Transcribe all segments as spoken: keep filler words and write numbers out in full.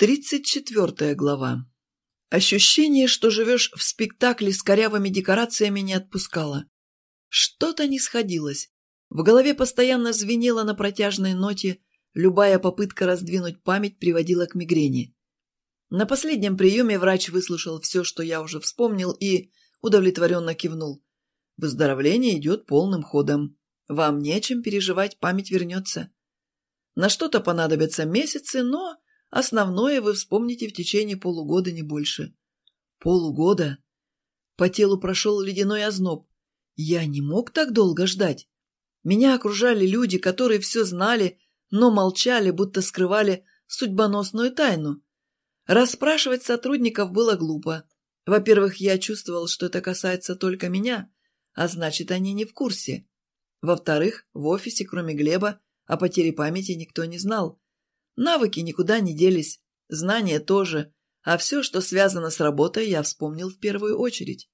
Тридцать четвертая глава. Ощущение, что живешь в спектакле с корявыми декорациями, не отпускало. Что-то не сходилось. В голове постоянно звенело на протяжной ноте, любая попытка раздвинуть память приводила к мигрени. На последнем приеме врач выслушал все, что я уже вспомнил, и удовлетворенно кивнул. Выздоровление идет полным ходом. Вам нечем переживать, память вернется. На что-то понадобятся месяцы, но основное вы вспомните в течение полугода, не больше. Полугода? По телу прошел ледяной озноб. Я не мог так долго ждать. Меня окружали люди, которые все знали, но молчали, будто скрывали судьбоносную тайну. Расспрашивать сотрудников было глупо. Во-первых, я чувствовал, что это касается только меня, а значит, они не в курсе. Во-вторых, в офисе, кроме Глеба, о потере памяти никто не знал. Навыки никуда не делись, знания тоже, а все, что связано с работой, я вспомнил в первую очередь.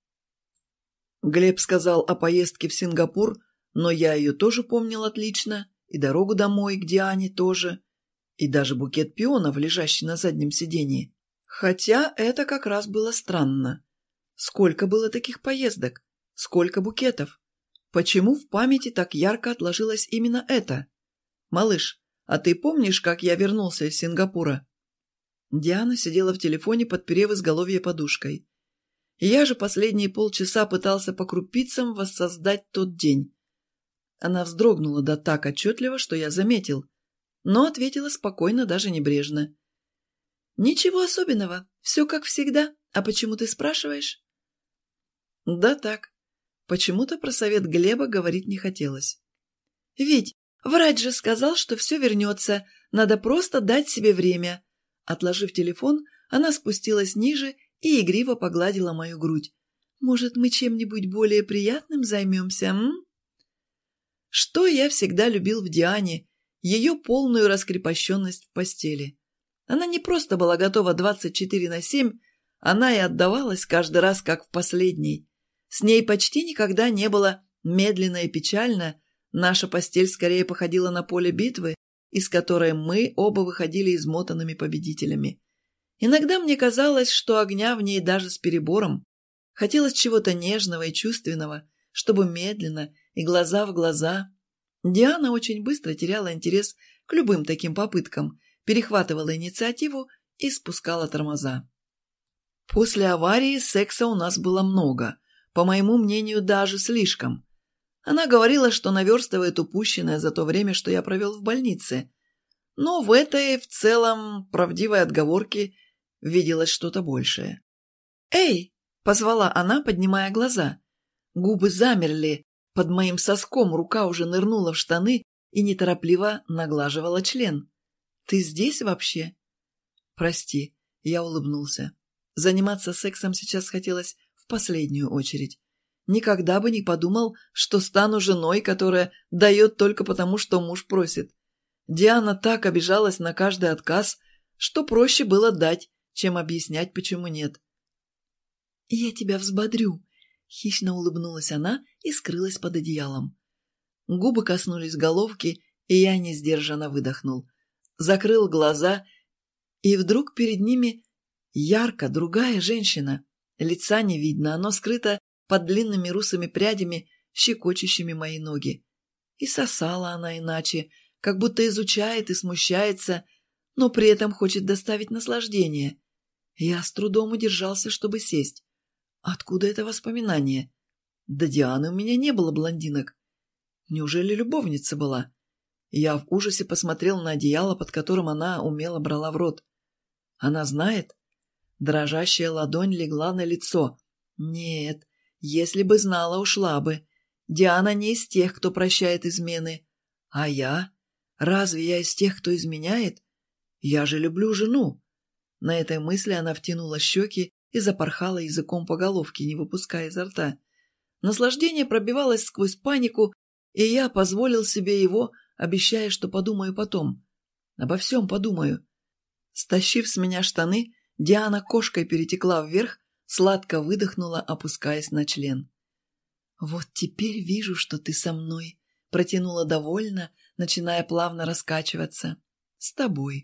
Глеб сказал о поездке в Сингапур, но я ее тоже помнил отлично, и дорогу домой к Диане тоже, и даже букет пионов, лежащий на заднем сиденье. Хотя это как раз было странно. Сколько было таких поездок? Сколько букетов? Почему в памяти так ярко отложилось именно это? «Малыш, а ты помнишь, как я вернулся из Сингапура?» Диана сидела в телефоне, подперев изголовье подушкой. Я же последние полчаса пытался по крупицам воссоздать тот день. Она вздрогнула да так отчетливо, что я заметил, но ответила спокойно, даже небрежно. «Ничего особенного, все как всегда. А почему ты спрашиваешь?» «Да так. Почему-то про совет Глеба говорить не хотелось. Ведь врач же сказал, что все вернется, надо просто дать себе время». Отложив телефон, она спустилась ниже и игриво погладила мою грудь. «Может, мы чем-нибудь более приятным займемся, м?» Что я всегда любил в Диане, ее полную раскрепощенность в постели. Она не просто была готова двадцать четыре на семь, она и отдавалась каждый раз, как в последний. С ней почти никогда не было медленно и печально, наша постель скорее походила на поле битвы, из которой мы оба выходили измотанными победителями. Иногда мне казалось, что огня в ней даже с перебором. Хотелось чего-то нежного и чувственного, чтобы медленно и глаза в глаза. Диана очень быстро теряла интерес к любым таким попыткам, перехватывала инициативу и спускала тормоза. После аварии секса у нас было много, по моему мнению, даже слишком. Она говорила, что наверстывает упущенное за то время, что я провел в больнице. Но в этой, в целом, правдивой отговорке виделось что-то большее. «Эй!» – позвала она, поднимая глаза. Губы замерли, под моим соском рука уже нырнула в штаны и неторопливо наглаживала член. «Ты здесь вообще?» «Прости», – я улыбнулся. Заниматься сексом сейчас хотелось в последнюю очередь. Никогда бы не подумал, что стану женой, которая дает только потому, что муж просит. Диана так обижалась на каждый отказ, что проще было дать, чем объяснять, почему нет. «Я тебя взбодрю», — хищно улыбнулась она и скрылась под одеялом. Губы коснулись головки, и я несдержанно выдохнул. Закрыл глаза, и вдруг перед ними ярко другая женщина. Лица не видно, оно скрыто под длинными русыми прядями, щекочущими мои ноги. И сосала она иначе, как будто изучает и смущается, но при этом хочет доставить наслаждение. Я с трудом удержался, чтобы сесть. Откуда это воспоминание? До Дианы у меня не было блондинок. Неужели любовница была? Я в ужасе посмотрел на одеяло, под которым она умело брала в рот. Она знает? Дрожащая ладонь легла на лицо. Нет, если бы знала, ушла бы. Диана не из тех, кто прощает измены. А я? Разве я из тех, кто изменяет? Я же люблю жену. На этой мысли она втянула щеки и запорхала языком по головке, не выпуская изо рта. Наслаждение пробивалось сквозь панику, и я позволил себе его, обещая, что подумаю потом. Обо всем подумаю. Стащив с меня штаны, Диана кошкой перетекла вверх, сладко выдохнула, опускаясь на член. «Вот теперь вижу, что ты со мной», — протянула довольно, начиная плавно раскачиваться. «С тобой», —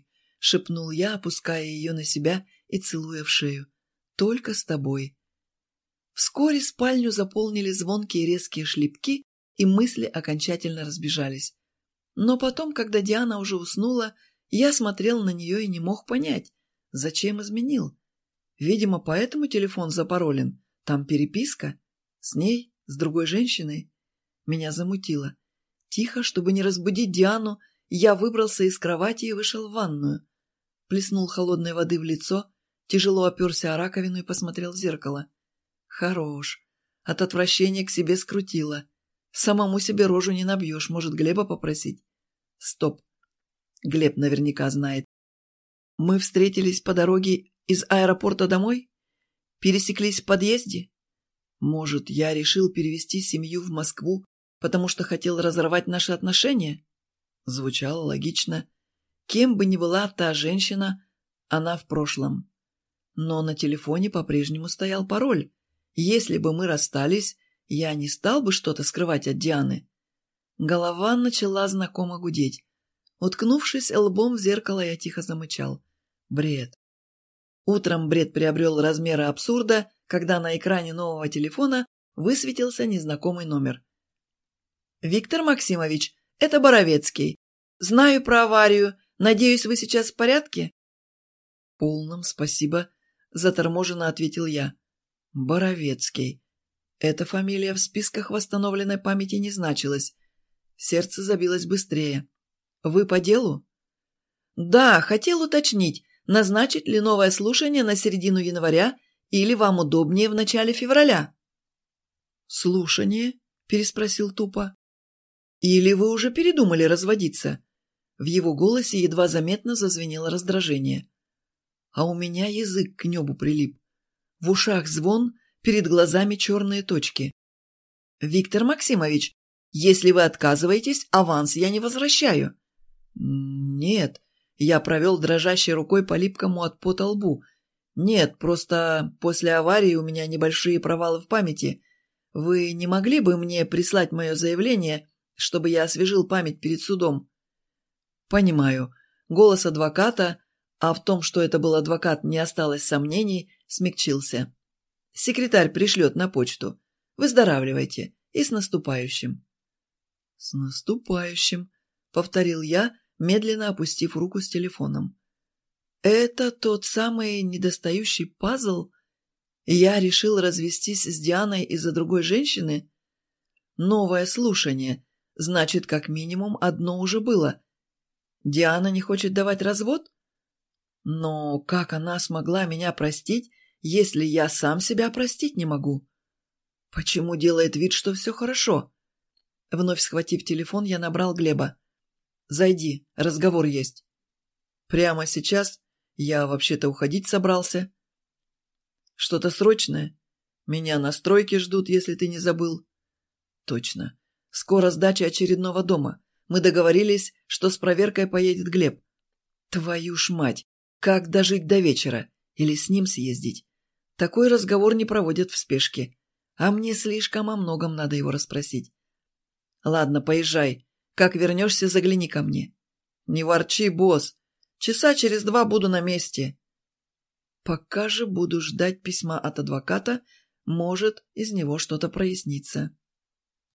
шепнул я, опуская ее на себя и целуя в шею. «Только с тобой». Вскоре спальню заполнили звонкие резкие шлепки, и мысли окончательно разбежались. Но потом, когда Диана уже уснула, я смотрел на нее и не мог понять, зачем изменил. Видимо, поэтому телефон запаролен. Там переписка. С ней, с другой женщиной. Меня замутило. Тихо, чтобы не разбудить Диану, я выбрался из кровати и вышел в ванную. Плеснул холодной воды в лицо, тяжело оперся о раковину и посмотрел в зеркало. Хорош. От отвращения к себе скрутило. Самому себе рожу не набьешь, может, Глеба попросить? Стоп. Глеб наверняка знает. Мы встретились по дороге из аэропорта домой? Пересеклись в подъезде? Может, я решил перевести семью в Москву, потому что хотел разорвать наши отношения? Звучало логично. Кем бы ни была та женщина, она в прошлом. Но на телефоне по-прежнему стоял пароль. Если бы мы расстались, я не стал бы что-то скрывать от Дианы. Голова начала знакомо гудеть. Уткнувшись лбом в зеркало, я тихо замычал. Бред. Утром бред приобрел размеры абсурда, когда на экране нового телефона высветился незнакомый номер. «Виктор Максимович, это Боровецкий. Знаю про аварию. Надеюсь, вы сейчас в порядке?» «В полном, спасибо», — заторможенно ответил я. «Боровецкий. Эта фамилия в списках восстановленной памяти не значилась. Сердце забилось быстрее. Вы по делу?» «Да, хотел уточнить, назначить ли новое слушание на середину января или вам удобнее в начале февраля?» «Слушание?» – переспросил тупо. «Или вы уже передумали разводиться?» В его голосе едва заметно зазвенело раздражение. А у меня язык к небу прилип. В ушах звон, перед глазами черные точки. «Виктор Максимович, если вы отказываетесь, аванс я не возвращаю». «Нет», — я провел дрожащей рукой по липкому от пота лбу. «Нет, просто после аварии у меня небольшие провалы в памяти. Вы не могли бы мне прислать мое заявление, чтобы я освежил память перед судом?» «Понимаю. Голос адвоката, а в том, что это был адвокат, не осталось сомнений, смягчился. Секретарь пришлет на почту. Выздоравливайте. И с наступающим». «С наступающим», — повторил я, медленно опустив руку с телефоном. «Это тот самый недостающий пазл? Я решил развестись с Дианой из-за другой женщины? Новое слушание. Значит, как минимум одно уже было. Диана не хочет давать развод? Но как она смогла меня простить, если я сам себя простить не могу? Почему делает вид, что все хорошо?» Вновь схватив телефон, я набрал Глеба. «Зайди, разговор есть». «Прямо сейчас? Я вообще-то уходить собрался». «Что-то срочное? Меня на стройке ждут, если ты не забыл». «Точно. Скоро сдача очередного дома. Мы договорились, что с проверкой поедет Глеб». «Твою ж мать! Как дожить до вечера? Или с ним съездить?» Такой разговор не проводят в спешке. А мне слишком о многом надо его расспросить. «Ладно, поезжай. Как вернешься, загляни ко мне». «Не ворчи, босс. Часа через два буду на месте». Пока же буду ждать письма от адвоката, может, из него что-то прояснится.